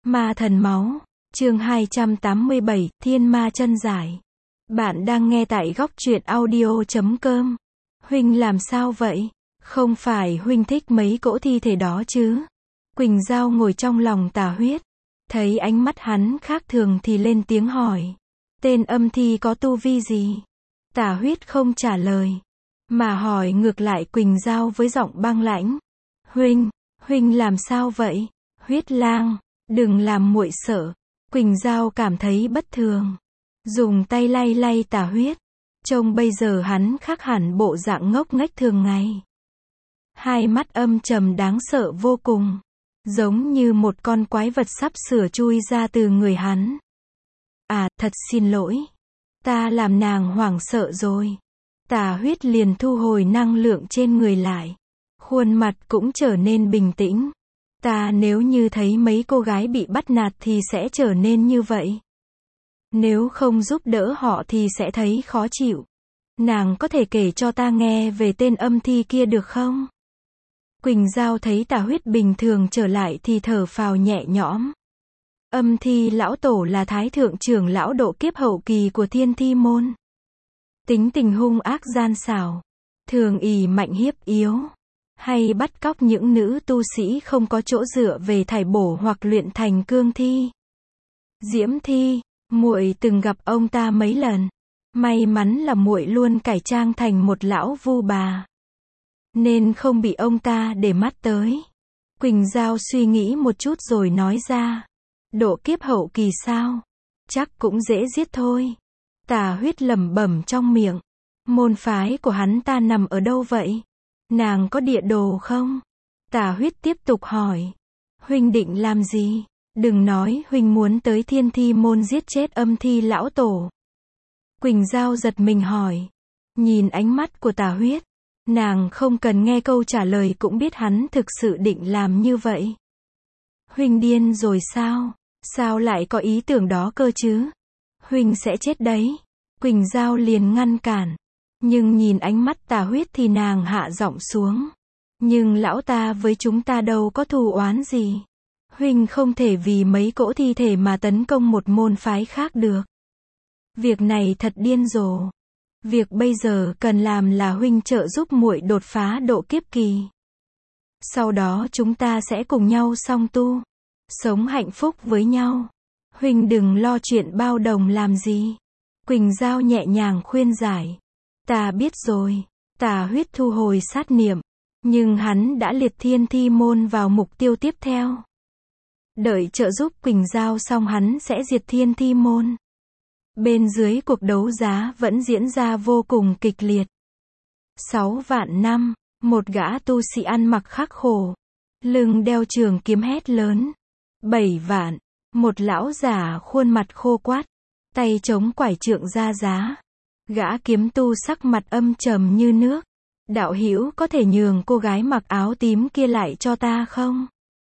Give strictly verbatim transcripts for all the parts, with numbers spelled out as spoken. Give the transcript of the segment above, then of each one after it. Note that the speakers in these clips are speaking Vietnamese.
Ma thần máu, chương hai trăm tám mươi bảy, Thiên Ma chân giải. Bạn đang nghe tại góc truyện audio chấm com. Huynh làm sao vậy? Không phải huynh thích mấy cỗ thi thể đó chứ? Quỳnh Giao ngồi trong lòng Tà Huyết, thấy ánh mắt hắn khác thường thì lên tiếng hỏi. Tên âm thi có tu vi gì? Tà Huyết không trả lời, mà hỏi ngược lại Quỳnh Giao với giọng băng lãnh. Huynh, huynh làm sao vậy? Huyết lang, đừng làm muội sợ. Quỳnh Giao cảm thấy bất thường, dùng tay lay lay Tà Huyết. Trông bây giờ hắn khác hẳn bộ dạng ngốc nghếch thường ngày. Hai mắt âm trầm đáng sợ vô cùng, giống như một con quái vật sắp sửa chui ra từ người hắn. À, thật xin lỗi. Ta làm nàng hoảng sợ rồi. Tà Huyết liền thu hồi năng lượng trên người lại. Khuôn mặt cũng trở nên bình tĩnh. Ta nếu như thấy mấy cô gái bị bắt nạt thì sẽ trở nên như vậy. Nếu không giúp đỡ họ thì sẽ thấy khó chịu. Nàng có thể kể cho ta nghe về tên âm thi kia được không? Quỳnh Giao thấy Tà Huyết bình thường trở lại thì thở phào nhẹ nhõm. Âm thi lão tổ là thái thượng trưởng lão độ kiếp hậu kỳ của Thiên Thi môn. Tính tình hung ác gian xảo, thường ỷ mạnh hiếp yếu, hay bắt cóc những nữ tu sĩ không có chỗ dựa về thải bổ hoặc luyện thành cương thi. Diễm Thi, muội từng gặp ông ta mấy lần. May mắn là muội luôn cải trang thành một lão vu bà, nên không bị ông ta để mắt tới. Quỳnh Giao suy nghĩ một chút rồi nói ra. Độ kiếp hậu kỳ sao? Chắc cũng dễ giết thôi. Tà Huyết lẩm bẩm trong miệng. Môn phái của hắn ta nằm ở đâu vậy? Nàng có địa đồ không? Tà Huyết tiếp tục hỏi. Huynh định làm gì? Đừng nói huynh muốn tới Thiên Thi môn giết chết âm thi lão tổ. Quỳnh Giao giật mình hỏi. Nhìn ánh mắt của Tà Huyết, nàng không cần nghe câu trả lời cũng biết hắn thực sự định làm như vậy. Huynh điên rồi sao? Sao lại có ý tưởng đó cơ chứ? Huynh sẽ chết đấy. Quỳnh Giao liền ngăn cản. Nhưng nhìn ánh mắt Tà Huyết thì nàng hạ giọng xuống. Nhưng lão ta với chúng ta đâu có thù oán gì. Huynh không thể vì mấy cỗ thi thể mà tấn công một môn phái khác được. Việc này thật điên rồ. Việc bây giờ cần làm là huynh trợ giúp muội đột phá độ kiếp kỳ. Sau đó chúng ta sẽ cùng nhau song tu, sống hạnh phúc với nhau. Huynh đừng lo chuyện bao đồng làm gì. Quỳnh Giao nhẹ nhàng khuyên giải. Ta biết rồi. Tà Huyết thu hồi sát niệm. Nhưng hắn đã liệt Thiên Thi môn vào mục tiêu tiếp theo. Đợi trợ giúp Quỳnh Giao xong hắn sẽ diệt Thiên Thi môn. Bên dưới cuộc đấu giá vẫn diễn ra vô cùng kịch liệt. Sáu vạn năm, một gã tu sĩ ăn mặc khắc khổ, lưng đeo trường kiếm hét lớn. Bảy vạn, một lão già khuôn mặt khô quắt, tay chống quải trượng ra giá. Gã kiếm tu sắc mặt âm trầm như nước. Đạo hữu có thể nhường cô gái mặc áo tím kia lại cho ta không?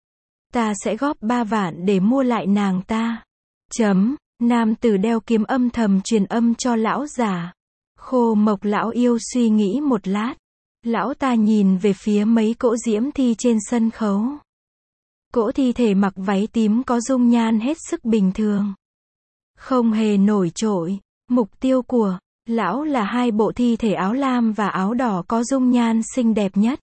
Ta sẽ góp ba vạn để mua lại nàng ta. Chấm. Nam tử đeo kiếm âm thầm truyền âm cho lão già. Khô Mộc lão yêu suy nghĩ một lát. Lão ta nhìn về phía mấy cỗ diễm thi trên sân khấu. Cỗ thi thể mặc váy tím có dung nhan hết sức bình thường, không hề nổi trội. Mục tiêu của lão là hai bộ thi thể áo lam và áo đỏ có dung nhan xinh đẹp nhất.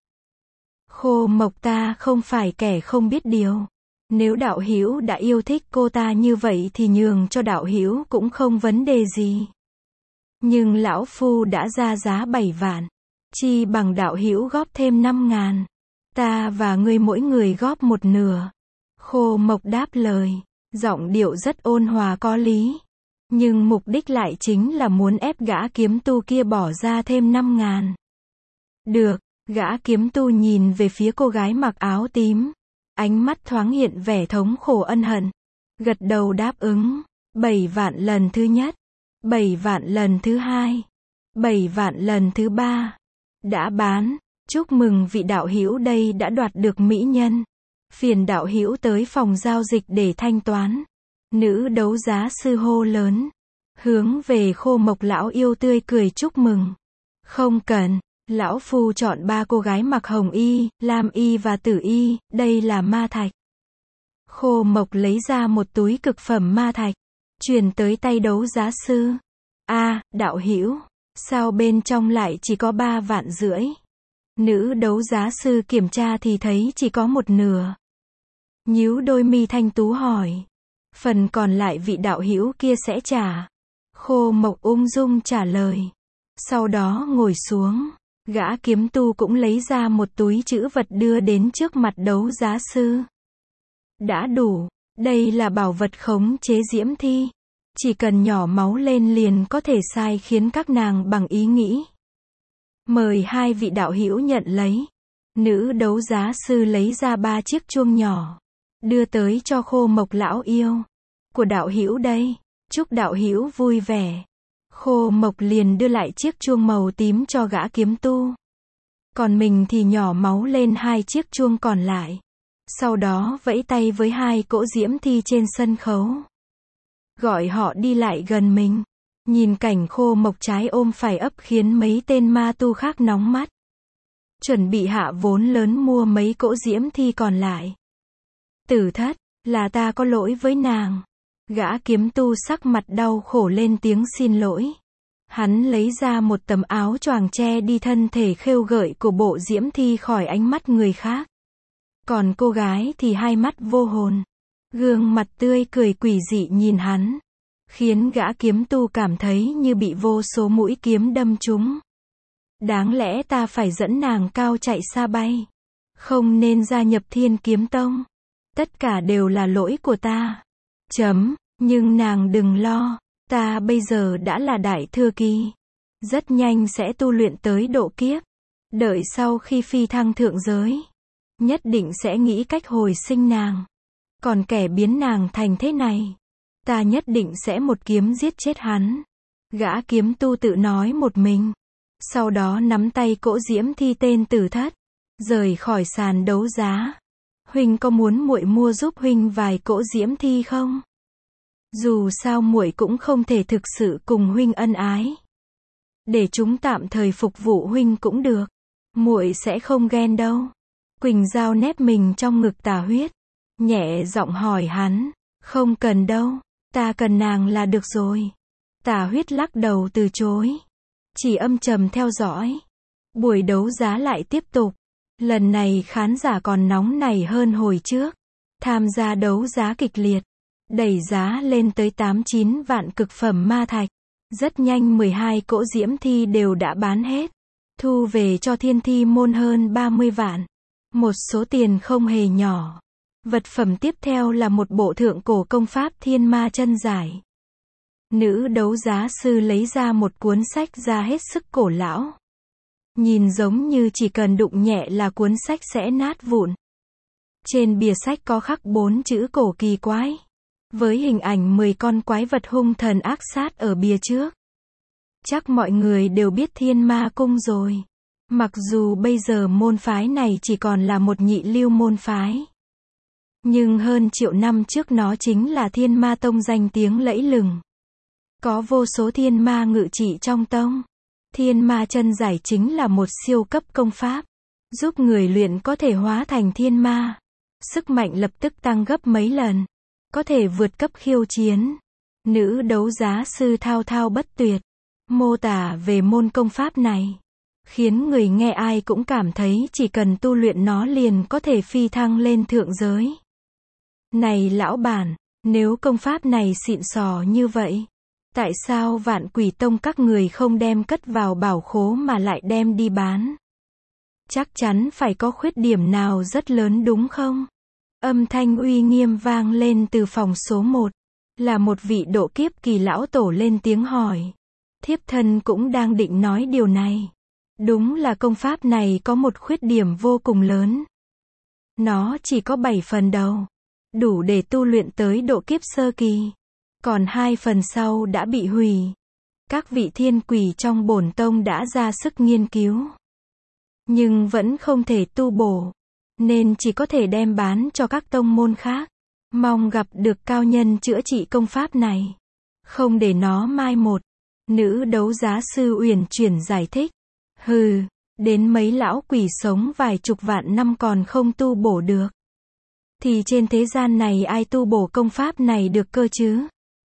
Khô Mộc ta không phải kẻ không biết điều. Nếu đạo hữu đã yêu thích cô ta như vậy thì nhường cho đạo hữu cũng không vấn đề gì. Nhưng lão phu đã ra giá bảy vạn. Chi bằng đạo hữu góp thêm năm ngàn. Ta và ngươi mỗi người góp một nửa. Khô Mộc đáp lời. Giọng điệu rất ôn hòa có lý. Nhưng mục đích lại chính là muốn ép gã kiếm tu kia bỏ ra thêm năm ngàn. Được, gã kiếm tu nhìn về phía cô gái mặc áo tím. Ánh mắt thoáng hiện vẻ thống khổ ân hận. Gật đầu đáp ứng. Bảy vạn lần thứ nhất. Bảy vạn lần thứ hai. Bảy vạn lần thứ ba. Đã bán. Chúc mừng vị đạo hữu đây đã đoạt được mỹ nhân. Phiền đạo hữu tới phòng giao dịch để thanh toán. Nữ đấu giá sư hô lớn. Hướng về Khô Mộc lão yêu tươi cười chúc mừng. Không cần. Lão phu chọn ba cô gái mặc hồng y, lam y và tử y, đây là ma thạch. Khô Mộc lấy ra một túi cực phẩm ma thạch, truyền tới tay đấu giá sư. A, đạo hữu, sao bên trong lại chỉ có ba vạn rưỡi? Nữ đấu giá sư kiểm tra thì thấy chỉ có một nửa. Nhíu đôi mi thanh tú hỏi. Phần còn lại vị đạo hữu kia sẽ trả. Khô Mộc ung dung trả lời. Sau đó ngồi xuống, gã kiếm tu cũng lấy ra một túi trữ vật đưa đến trước mặt đấu giá sư. Đã đủ, đây là bảo vật khống chế diễm thi. Chỉ cần nhỏ máu lên liền có thể sai khiến các nàng bằng ý nghĩ. Mời hai vị đạo hữu nhận lấy. Nữ đấu giá sư lấy ra ba chiếc chuông nhỏ, đưa tới cho Khô Mộc lão yêu. Của đạo hữu đây, chúc đạo hữu vui vẻ. Khô Mộc liền đưa lại chiếc chuông màu tím cho gã kiếm tu. Còn mình thì nhỏ máu lên hai chiếc chuông còn lại. Sau đó vẫy tay với hai cỗ diễm thi trên sân khấu. Gọi họ đi lại gần mình. Nhìn cảnh Khô Mộc trái ôm phải ấp khiến mấy tên ma tu khác nóng mắt. Chuẩn bị hạ vốn lớn mua mấy cỗ diễm thi còn lại. Tử Thất, là ta có lỗi với nàng. Gã kiếm tu sắc mặt đau khổ lên tiếng xin lỗi. Hắn lấy ra một tấm áo choàng che đi thân thể khêu gợi của bộ diễm thi khỏi ánh mắt người khác. Còn cô gái thì hai mắt vô hồn. Gương mặt tươi cười quỷ dị nhìn hắn. Khiến gã kiếm tu cảm thấy như bị vô số mũi kiếm đâm trúng. Đáng lẽ ta phải dẫn nàng cao chạy xa bay. Không nên gia nhập Thiên Kiếm Tông. Tất cả đều là lỗi của ta. Chấm, nhưng nàng đừng lo. Ta bây giờ đã là đại thừa kỳ. Rất nhanh sẽ tu luyện tới độ kiếp. Đợi sau khi phi thăng thượng giới. Nhất định sẽ nghĩ cách hồi sinh nàng. Còn kẻ biến nàng thành thế này. Ta nhất định sẽ một kiếm giết chết hắn. Gã kiếm tu tự nói một mình. Sau đó nắm tay cỗ diễm thi tên Tử Thất. Rời khỏi sàn đấu giá. Huynh có muốn muội mua giúp huynh vài cỗ diễm thi không? Dù sao muội cũng không thể thực sự cùng huynh ân ái. Để chúng tạm thời phục vụ huynh cũng được. Muội sẽ không ghen đâu. Quỳnh Giao nép mình trong ngực Tà Huyết. Nhẹ giọng hỏi hắn. Không cần đâu. Ta cần nàng là được rồi. Tà Huyết lắc đầu từ chối. Chỉ âm trầm theo dõi. Buổi đấu giá lại tiếp tục. Lần này khán giả còn nóng nảy hơn hồi trước. Tham gia đấu giá kịch liệt. Đẩy giá lên tới tám chín vạn cực phẩm ma thạch. Rất nhanh mười hai cỗ diễm thi đều đã bán hết. Thu về cho Thiên Thi môn hơn ba mươi vạn. Một số tiền không hề nhỏ. Vật phẩm tiếp theo là một bộ thượng cổ công pháp Thiên Ma Chân Giải. Nữ đấu giá sư lấy ra một cuốn sách ra hết sức cổ lão. Nhìn giống như chỉ cần đụng nhẹ là cuốn sách sẽ nát vụn. Trên bìa sách có khắc bốn chữ cổ kỳ quái. Với hình ảnh mười con quái vật hung thần ác sát ở bìa trước. Chắc mọi người đều biết Thiên Ma Cung rồi. Mặc dù bây giờ môn phái này chỉ còn là một nhị lưu môn phái. Nhưng hơn triệu năm trước nó chính là Thiên Ma Tông danh tiếng lẫy lừng. Có vô số thiên ma ngự trị trong tông. Thiên Ma Chân Giải chính là một siêu cấp công pháp. Giúp người luyện có thể hóa thành thiên ma. Sức mạnh lập tức tăng gấp mấy lần. Có thể vượt cấp khiêu chiến. Nữ đấu giá sư thao thao bất tuyệt. Mô tả về môn công pháp này. Khiến người nghe ai cũng cảm thấy chỉ cần tu luyện nó liền có thể phi thăng lên thượng giới. Này lão bản, nếu công pháp này xịn sò như vậy, tại sao Vạn Quỷ Tông các người không đem cất vào bảo khố mà lại đem đi bán? Chắc chắn phải có khuyết điểm nào rất lớn đúng không? Âm thanh uy nghiêm vang lên từ phòng số một. Là một vị độ kiếp kỳ lão tổ lên tiếng hỏi. Thiếp thân cũng đang định nói điều này. Đúng là công pháp này có một khuyết điểm vô cùng lớn. Nó chỉ có bảy phần đầu. Đủ để tu luyện tới độ kiếp sơ kỳ. Còn hai phần sau đã bị hủy. Các vị thiên quỷ trong bổn tông đã ra sức nghiên cứu. Nhưng vẫn không thể tu bổ. Nên chỉ có thể đem bán cho các tông môn khác. Mong gặp được cao nhân chữa trị công pháp này. Không để nó mai một. Nữ đấu giá sư uyển chuyển giải thích. Hừ, đến mấy lão quỷ sống vài chục vạn năm còn không tu bổ được. thì trên thế gian này ai tu bổ công pháp này được cơ chứ?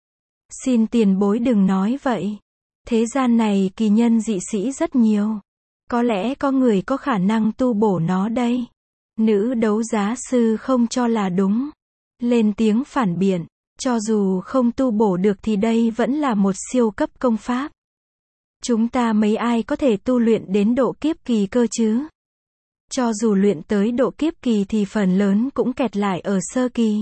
Xin tiền bối đừng nói vậy. Thế gian này kỳ nhân dị sĩ rất nhiều. Có lẽ có người có khả năng tu bổ nó đây. Nữ đấu giá sư không cho là đúng. Lên tiếng phản biện. Cho dù không tu bổ được thì đây vẫn là một siêu cấp công pháp. Chúng ta mấy ai có thể tu luyện đến độ kiếp kỳ cơ chứ? Cho dù luyện tới độ kiếp kỳ thì phần lớn cũng kẹt lại ở sơ kỳ.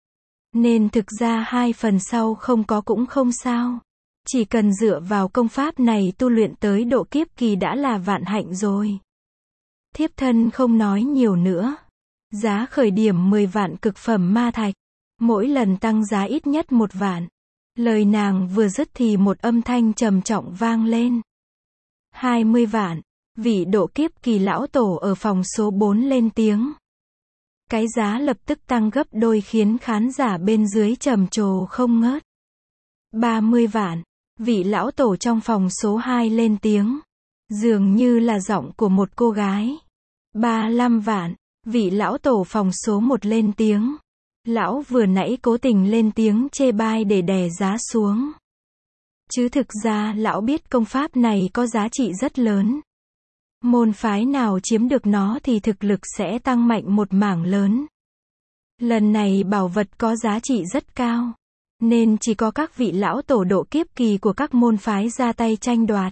Nên thực ra hai phần sau không có cũng không sao. Chỉ cần dựa vào công pháp này tu luyện tới độ kiếp kỳ đã là vạn hạnh rồi. Thiếp thân không nói nhiều nữa. Giá khởi điểm mười vạn cực phẩm ma thạch. Mỗi lần tăng giá ít nhất một vạn. Lời nàng vừa dứt thì một âm thanh trầm trọng vang lên. hai mươi vạn. Vị độ kiếp kỳ lão tổ ở phòng số bốn lên tiếng. Cái giá lập tức tăng gấp đôi khiến khán giả bên dưới trầm trồ không ngớt. ba mươi vạn. Vị lão tổ trong phòng số hai lên tiếng. Dường như là giọng của một cô gái. ba mươi lăm vạn. Vị lão tổ phòng số một lên tiếng. Lão vừa nãy cố tình lên tiếng chê bai để đè giá xuống. Chứ thực ra lão biết công pháp này có giá trị rất lớn. Môn phái nào chiếm được nó thì thực lực sẽ tăng mạnh một mảng lớn. Lần này bảo vật có giá trị rất cao. Nên chỉ có các vị lão tổ độ kiếp kỳ của các môn phái ra tay tranh đoạt.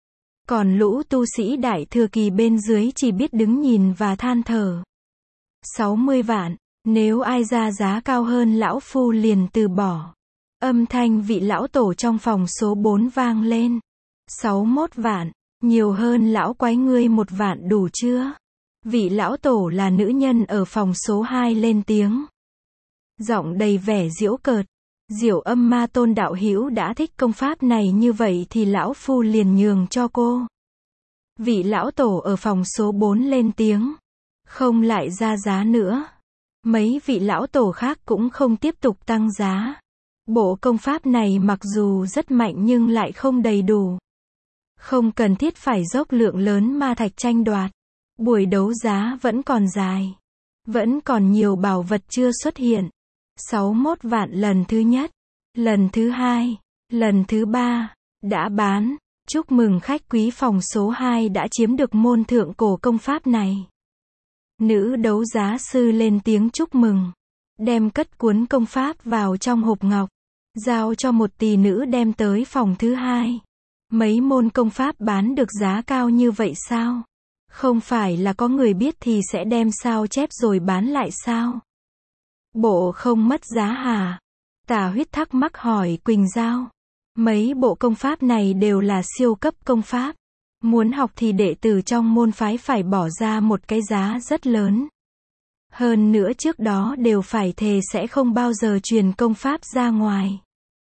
Còn lũ tu sĩ đại thừa kỳ bên dưới chỉ biết đứng nhìn và than thở. sáu mươi vạn. Nếu ai ra giá cao hơn lão phu liền từ bỏ. Âm thanh vị lão tổ trong phòng số bốn vang lên. sáu mươi mốt vạn. Nhiều hơn lão quái ngươi một vạn đủ chưa? Vị lão tổ là nữ nhân ở phòng số hai lên tiếng. Giọng đầy vẻ giễu cợt. Diệu Âm Ma Tôn đạo hữu đã thích công pháp này như vậy thì lão phu liền nhường cho cô. Vị lão tổ ở phòng số bốn lên tiếng. Không lại ra giá nữa. Mấy vị lão tổ khác cũng không tiếp tục tăng giá. Bộ công pháp này mặc dù rất mạnh nhưng lại không đầy đủ. Không cần thiết phải dốc lượng lớn ma thạch tranh đoạt. Buổi đấu giá vẫn còn dài. Vẫn còn nhiều bảo vật chưa xuất hiện. sáu mươi mốt vạn lần thứ nhất. Lần thứ hai. Lần thứ ba. Đã bán. Chúc mừng khách quý phòng số hai đã chiếm được môn thượng cổ công pháp này. Nữ đấu giá sư lên tiếng chúc mừng. Đem cất cuốn công pháp vào trong hộp ngọc. Giao cho một tỷ nữ đem tới phòng thứ hai. Mấy môn công pháp bán được giá cao như vậy sao? Không phải là có người biết thì sẽ đem sao chép rồi bán lại sao? Bộ không mất giá hả? Tà Huyết thắc mắc hỏi Quỳnh Giao. Mấy bộ công pháp này đều là siêu cấp công pháp. Muốn học thì đệ tử trong môn phái phải bỏ ra một cái giá rất lớn. Hơn nữa trước đó đều phải thề sẽ không bao giờ truyền công pháp ra ngoài.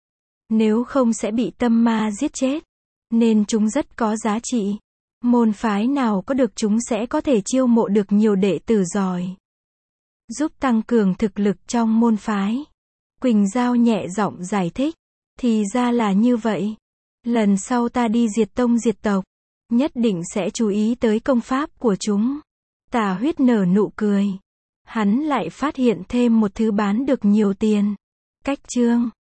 Nếu không sẽ bị tâm ma giết chết. Nên chúng rất có giá trị. Môn phái nào có được chúng sẽ có thể chiêu mộ được nhiều đệ tử giỏi. Giúp tăng cường thực lực trong môn phái. Quỳnh Giao nhẹ giọng giải thích. Thì ra là như vậy. Lần sau ta đi diệt tông diệt tộc. Nhất định sẽ chú ý tới công pháp của chúng. Tà Huyết nở nụ cười. Hắn lại phát hiện thêm một thứ bán được nhiều tiền. Cách chương